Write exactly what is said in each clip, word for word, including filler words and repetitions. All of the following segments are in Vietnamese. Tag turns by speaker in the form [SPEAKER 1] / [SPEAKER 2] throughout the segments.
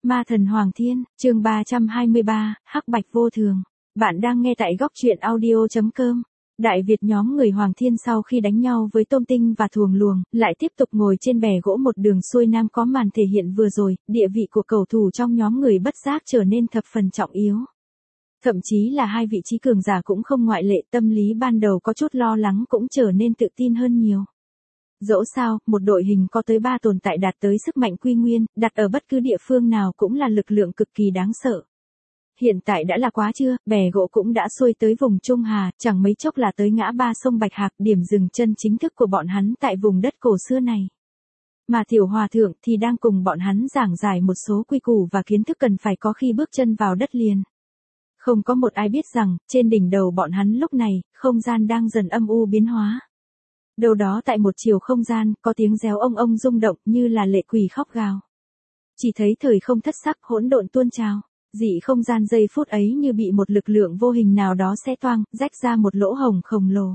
[SPEAKER 1] Ma thần Hoàng Thiên, chương ba trăm hai mươi ba, Hắc Bạch Vô Thường. Bạn đang nghe tại góc truyện audio chấm com. Đại Việt nhóm người Hoàng Thiên sau khi đánh nhau với Tôm Tinh và Thuồng Luồng, lại tiếp tục ngồi trên bè gỗ một đường xuôi nam. Có màn thể hiện vừa rồi, địa vị của cầu thủ trong nhóm người bất giác trở nên thập phần trọng yếu. Thậm chí là hai vị trí cường giả cũng không ngoại lệ, tâm lý ban đầu có chút lo lắng cũng trở nên tự tin hơn nhiều. Dẫu sao, một đội hình có tới ba tồn tại đạt tới sức mạnh quy nguyên, đặt ở bất cứ địa phương nào cũng là lực lượng cực kỳ đáng sợ. Hiện tại đã là quá trưa, bè gỗ cũng đã xuôi tới vùng Trung Hà, chẳng mấy chốc là tới ngã ba sông Bạch Hạc, điểm dừng chân chính thức của bọn hắn tại vùng đất cổ xưa này. Mà Tiểu Hòa Thượng thì đang cùng bọn hắn giảng giải một số quy củ và kiến thức cần phải có khi bước chân vào đất liền. Không có một ai biết rằng, trên đỉnh đầu bọn hắn lúc này, không gian đang dần âm u biến hóa. Đâu đó tại một chiều không gian, có tiếng réo ông ông rung động như là lệ quỷ khóc gào. Chỉ thấy thời không thất sắc hỗn độn tuôn trào, dị không gian giây phút ấy như bị một lực lượng vô hình nào đó xé toang, rách ra một lỗ hổng khổng lồ.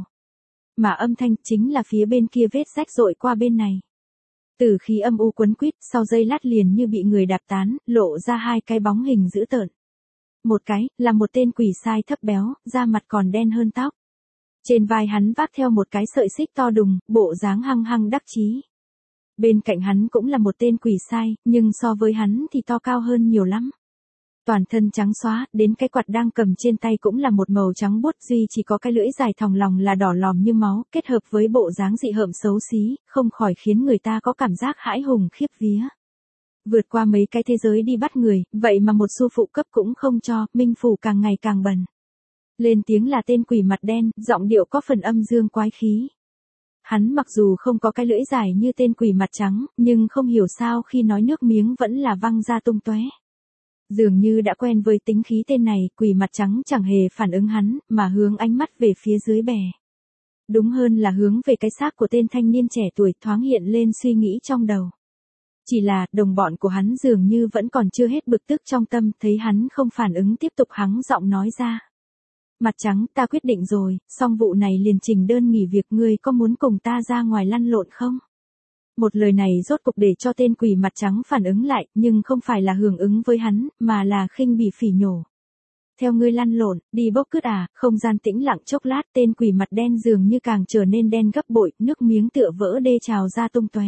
[SPEAKER 1] Mà âm thanh chính là phía bên kia vết rách dội qua bên này. Từ khi âm u quấn quýt, sau giây lát liền như bị người đạp tán, lộ ra hai cái bóng hình dữ tợn. Một cái, là một tên quỷ sai thấp béo, da mặt còn đen hơn tóc. Trên vai hắn vác theo một cái sợi xích to đùng, bộ dáng hăng hăng đắc chí. Bên cạnh hắn cũng là một tên quỷ sai, nhưng so với hắn thì to cao hơn nhiều lắm. Toàn thân trắng xóa, đến cái quạt đang cầm trên tay cũng là một màu trắng buốt, duy chỉ có cái lưỡi dài thòng lòng là đỏ lòm như máu, kết hợp với bộ dáng dị hợm xấu xí, không khỏi khiến người ta có cảm giác hãi hùng khiếp vía. Vượt qua mấy cái thế giới đi bắt người, vậy mà một xu phụ cấp cũng không cho, minh phủ càng ngày càng bần. Lên tiếng là tên quỷ mặt đen, giọng điệu có phần âm dương quái khí. Hắn mặc dù không có cái lưỡi dài như tên quỷ mặt trắng, nhưng không hiểu sao khi nói nước miếng vẫn là văng ra tung tóe. Dường như đã quen với tính khí tên này, quỷ mặt trắng chẳng hề phản ứng hắn, mà hướng ánh mắt về phía dưới bè. Đúng hơn là hướng về cái xác của tên thanh niên trẻ tuổi, thoáng hiện lên suy nghĩ trong đầu. Chỉ là, đồng bọn của hắn dường như vẫn còn chưa hết bực tức trong tâm, thấy hắn không phản ứng tiếp tục hắng giọng nói ra. Mặt trắng, ta quyết định rồi, xong vụ này liền trình đơn nghỉ việc, ngươi có muốn cùng ta ra ngoài lăn lộn không? Một lời này rốt cục để cho tên quỷ mặt trắng phản ứng lại, nhưng không phải là hưởng ứng với hắn, mà là khinh bỉ phỉ nhổ. Theo ngươi lăn lộn, đi bốc cứt à? Không gian tĩnh lặng chốc lát, tên quỷ mặt đen dường như càng trở nên đen gấp bội, nước miếng tựa vỡ đê trào ra tung tóe.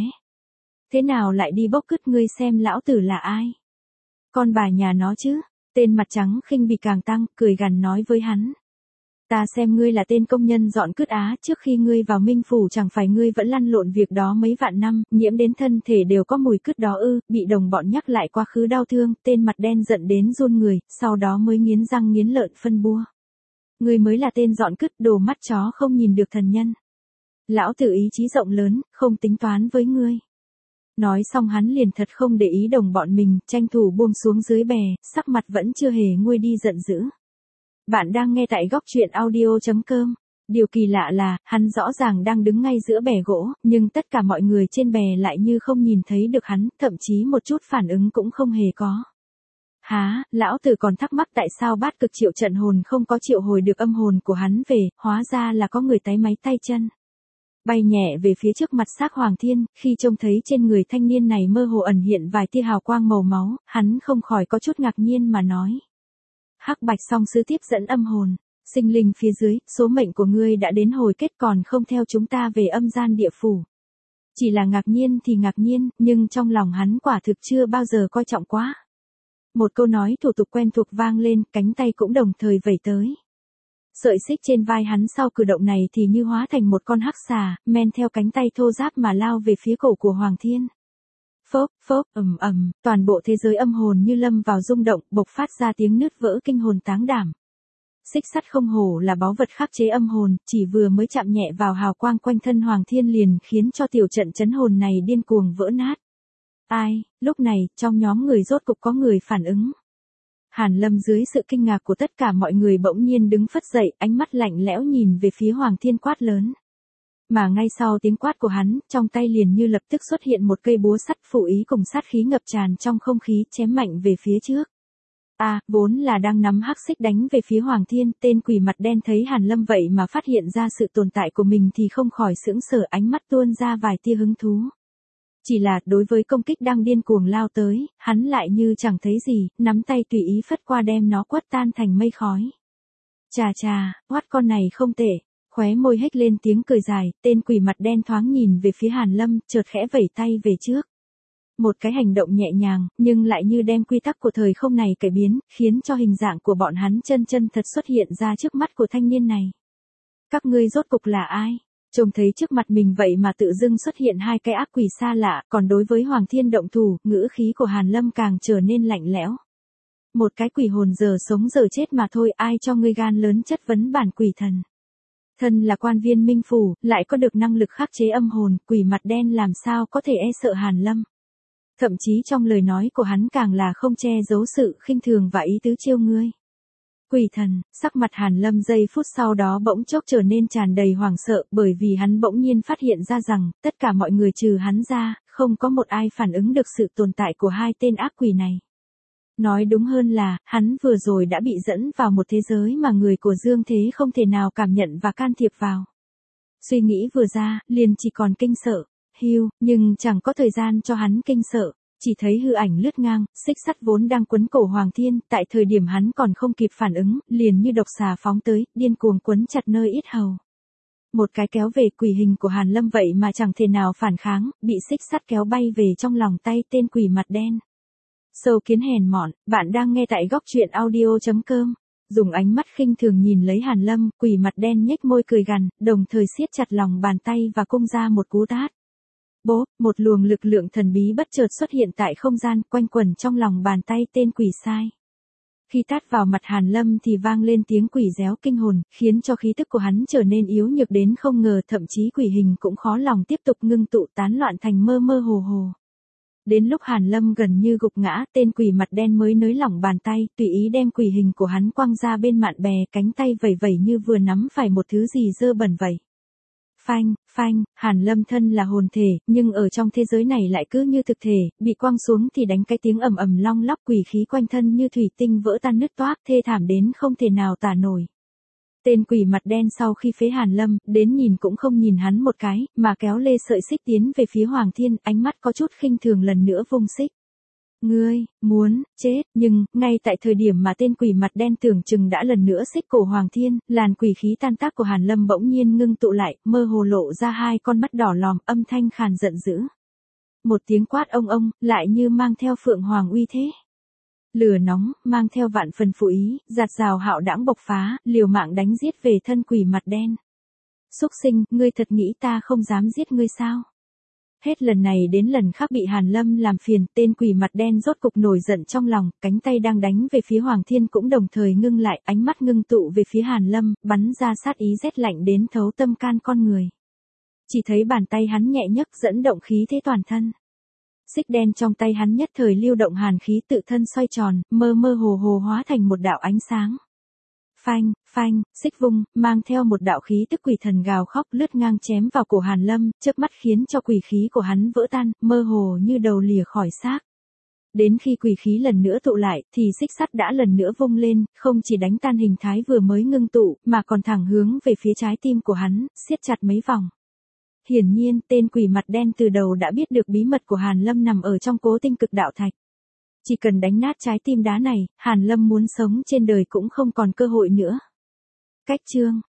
[SPEAKER 1] Thế nào lại đi bốc cứt, ngươi xem lão tử là ai? Con bà nhà nó chứ? Tên mặt trắng khinh bỉ càng tăng, cười gằn nói với hắn. Ta xem ngươi là tên công nhân dọn cứt á, trước khi ngươi vào Minh Phủ chẳng phải ngươi vẫn lăn lộn việc đó mấy vạn năm, nhiễm đến thân thể đều có mùi cứt đó ư? Bị đồng bọn nhắc lại quá khứ đau thương, tên mặt đen giận đến run người, sau đó mới nghiến răng nghiến lợi phân bua. Ngươi mới là tên dọn cứt, đồ mắt chó không nhìn được thần nhân. Lão tử ý chí rộng lớn, không tính toán với ngươi. Nói xong hắn liền thật không để ý đồng bọn mình, tranh thủ buông xuống dưới bè, sắc mặt vẫn chưa hề nguôi đi giận dữ. Bạn đang nghe tại góc truyện audio chấm com. Điều kỳ lạ là, hắn rõ ràng đang đứng ngay giữa bè gỗ, nhưng tất cả mọi người trên bè lại như không nhìn thấy được hắn, thậm chí một chút phản ứng cũng không hề có. Há, lão tử còn thắc mắc tại sao bát cực triệu trận hồn không có triệu hồi được âm hồn của hắn về, hóa ra là có người táy máy tay chân. Bay nhẹ về phía trước mặt xác Hoàng Thiên, khi trông thấy trên người thanh niên này mơ hồ ẩn hiện vài tia hào quang màu máu, hắn không khỏi có chút ngạc nhiên mà nói. Hắc Bạch song sư tiếp dẫn âm hồn, sinh linh phía dưới, số mệnh của ngươi đã đến hồi kết, còn không theo chúng ta về âm gian địa phủ. Chỉ là ngạc nhiên thì ngạc nhiên, nhưng trong lòng hắn quả thực chưa bao giờ coi trọng quá. Một câu nói thủ tục quen thuộc vang lên, cánh tay cũng đồng thời vẩy tới. Sợi xích trên vai hắn sau cử động này thì như hóa thành một con hắc xà, men theo cánh tay thô ráp mà lao về phía cổ của Hoàng Thiên. Phốc, phốc, ầm ầm, toàn bộ thế giới âm hồn như lâm vào rung động, bộc phát ra tiếng nứt vỡ kinh hồn táng đảm. Xích sắt không hổ là báu vật khắc chế âm hồn, chỉ vừa mới chạm nhẹ vào hào quang quanh thân Hoàng Thiên liền khiến cho tiểu trận chấn hồn này điên cuồng vỡ nát. Ai, lúc này, trong nhóm người rốt cục có người phản ứng. Hàn Lâm dưới sự kinh ngạc của tất cả mọi người bỗng nhiên đứng phất dậy, ánh mắt lạnh lẽo nhìn về phía Hoàng Thiên quát lớn. Mà ngay sau tiếng quát của hắn, trong tay liền như lập tức xuất hiện một cây búa sắt phủ ý cùng sát khí ngập tràn trong không khí, chém mạnh về phía trước. A, à, vốn là đang nắm hắc xích đánh về phía Hoàng Thiên, tên quỷ mặt đen thấy Hàn Lâm vậy mà phát hiện ra sự tồn tại của mình thì không khỏi sững sờ, ánh mắt tuôn ra vài tia hứng thú. Chỉ là, đối với công kích đang điên cuồng lao tới, hắn lại như chẳng thấy gì, nắm tay tùy ý phất qua đem nó quất tan thành mây khói. Chà chà, hoắt con này không tệ. Khóe môi hếch lên tiếng cười dài, tên quỷ mặt đen thoáng nhìn về phía Hàn Lâm, chợt khẽ vẩy tay về trước. Một cái hành động nhẹ nhàng, nhưng lại như đem quy tắc của thời không này cải biến, khiến cho hình dạng của bọn hắn chân chân thật xuất hiện ra trước mắt của thanh niên này. Các ngươi rốt cục là ai? Trông thấy trước mặt mình vậy mà tự dưng xuất hiện hai cái ác quỷ xa lạ, còn đối với Hoàng Thiên động thủ, ngữ khí của Hàn Lâm càng trở nên lạnh lẽo. Một cái quỷ hồn giờ sống giờ chết mà thôi, ai cho ngươi gan lớn chất vấn bản quỷ thần. Thân là quan viên minh phủ, lại có được năng lực khắc chế âm hồn, quỷ mặt đen làm sao có thể e sợ Hàn Lâm. Thậm chí trong lời nói của hắn càng là không che giấu sự khinh thường và ý tứ chiêu ngươi. Quỷ thần, sắc mặt Hàn Lâm giây phút sau đó bỗng chốc trở nên tràn đầy hoảng sợ, bởi vì hắn bỗng nhiên phát hiện ra rằng, tất cả mọi người trừ hắn ra, không có một ai phản ứng được sự tồn tại của hai tên ác quỷ này. Nói đúng hơn là, hắn vừa rồi đã bị dẫn vào một thế giới mà người của Dương Thế không thể nào cảm nhận và can thiệp vào. Suy nghĩ vừa ra, liền chỉ còn kinh sợ, hiu, nhưng chẳng có thời gian cho hắn kinh sợ. Chỉ thấy hư ảnh lướt ngang, xích sắt vốn đang quấn cổ Hoàng Thiên, tại thời điểm hắn còn không kịp phản ứng, liền như độc xà phóng tới, điên cuồng quấn chặt nơi yết hầu. Một cái kéo về quỷ hình của Hàn Lâm vậy mà chẳng thể nào phản kháng, bị xích sắt kéo bay về trong lòng tay tên quỷ mặt đen. Sâu kiến hèn mọn, bạn đang nghe tại góc truyện audio chấm com. Dùng ánh mắt khinh thường nhìn lấy Hàn Lâm, quỷ mặt đen nhếch môi cười gằn, đồng thời siết chặt lòng bàn tay và cung ra một cú tát. Bố, một luồng lực lượng thần bí bất chợt xuất hiện tại không gian, quanh quẩn trong lòng bàn tay tên quỷ sai. Khi tát vào mặt Hàn Lâm thì vang lên tiếng quỷ réo kinh hồn, khiến cho khí tức của hắn trở nên yếu nhược đến không ngờ, thậm chí quỷ hình cũng khó lòng tiếp tục ngưng tụ, tán loạn thành mơ mơ hồ hồ. Đến lúc Hàn Lâm gần như gục ngã, tên quỷ mặt đen mới nới lỏng bàn tay, tùy ý đem quỷ hình của hắn quăng ra bên mạn bè, cánh tay vẩy vẩy như vừa nắm phải một thứ gì dơ bẩn vậy. Phanh, phanh, Hàn Lâm thân là hồn thể, nhưng ở trong thế giới này lại cứ như thực thể, bị quăng xuống thì đánh cái tiếng ầm ầm long lóc, quỷ khí quanh thân như thủy tinh vỡ tan nứt toác, thê thảm đến không thể nào tả nổi. Tên quỷ mặt đen sau khi phế Hàn Lâm, đến nhìn cũng không nhìn hắn một cái, mà kéo lê sợi xích tiến về phía Hoàng Thiên, ánh mắt có chút khinh thường lần nữa vung xích. Ngươi, muốn, chết, nhưng, ngay tại thời điểm mà tên quỷ mặt đen tưởng chừng đã lần nữa xích cổ Hoàng Thiên, làn quỷ khí tan tác của Hàn Lâm bỗng nhiên ngưng tụ lại, mơ hồ lộ ra hai con mắt đỏ lòm, âm thanh khàn giận dữ. Một tiếng quát ông ông, lại như mang theo phượng hoàng uy thế. Lửa nóng, mang theo vạn phần phụ ý, giạt rào hạo đãng bộc phá, liều mạng đánh giết về thân quỷ mặt đen. Xúc sinh, ngươi thật nghĩ ta không dám giết ngươi sao? Hết lần này đến lần khác bị Hàn Lâm làm phiền, tên quỷ mặt đen rốt cục nổi giận trong lòng, cánh tay đang đánh về phía Hoàng Thiên cũng đồng thời ngưng lại, ánh mắt ngưng tụ về phía Hàn Lâm, bắn ra sát ý rét lạnh đến thấu tâm can con người. Chỉ thấy bàn tay hắn nhẹ nhấc dẫn động khí thế toàn thân. Xích đen trong tay hắn nhất thời lưu động hàn khí tự thân xoay tròn, mơ mơ hồ hồ hóa thành một đạo ánh sáng. Phanh, phanh, xích vung, mang theo một đạo khí tức quỷ thần gào khóc lướt ngang chém vào cổ Hàn Lâm, chớp mắt khiến cho quỷ khí của hắn vỡ tan, mơ hồ như đầu lìa khỏi xác. Đến khi quỷ khí lần nữa tụ lại, thì xích sắt đã lần nữa vung lên, không chỉ đánh tan hình thái vừa mới ngưng tụ, mà còn thẳng hướng về phía trái tim của hắn, siết chặt mấy vòng. Hiển nhiên, tên quỷ mặt đen từ đầu đã biết được bí mật của Hàn Lâm nằm ở trong cố tinh cực đạo thạch. Chỉ cần đánh nát trái tim đá này, Hàn Lâm muốn sống trên đời cũng không còn cơ hội nữa. Cách chương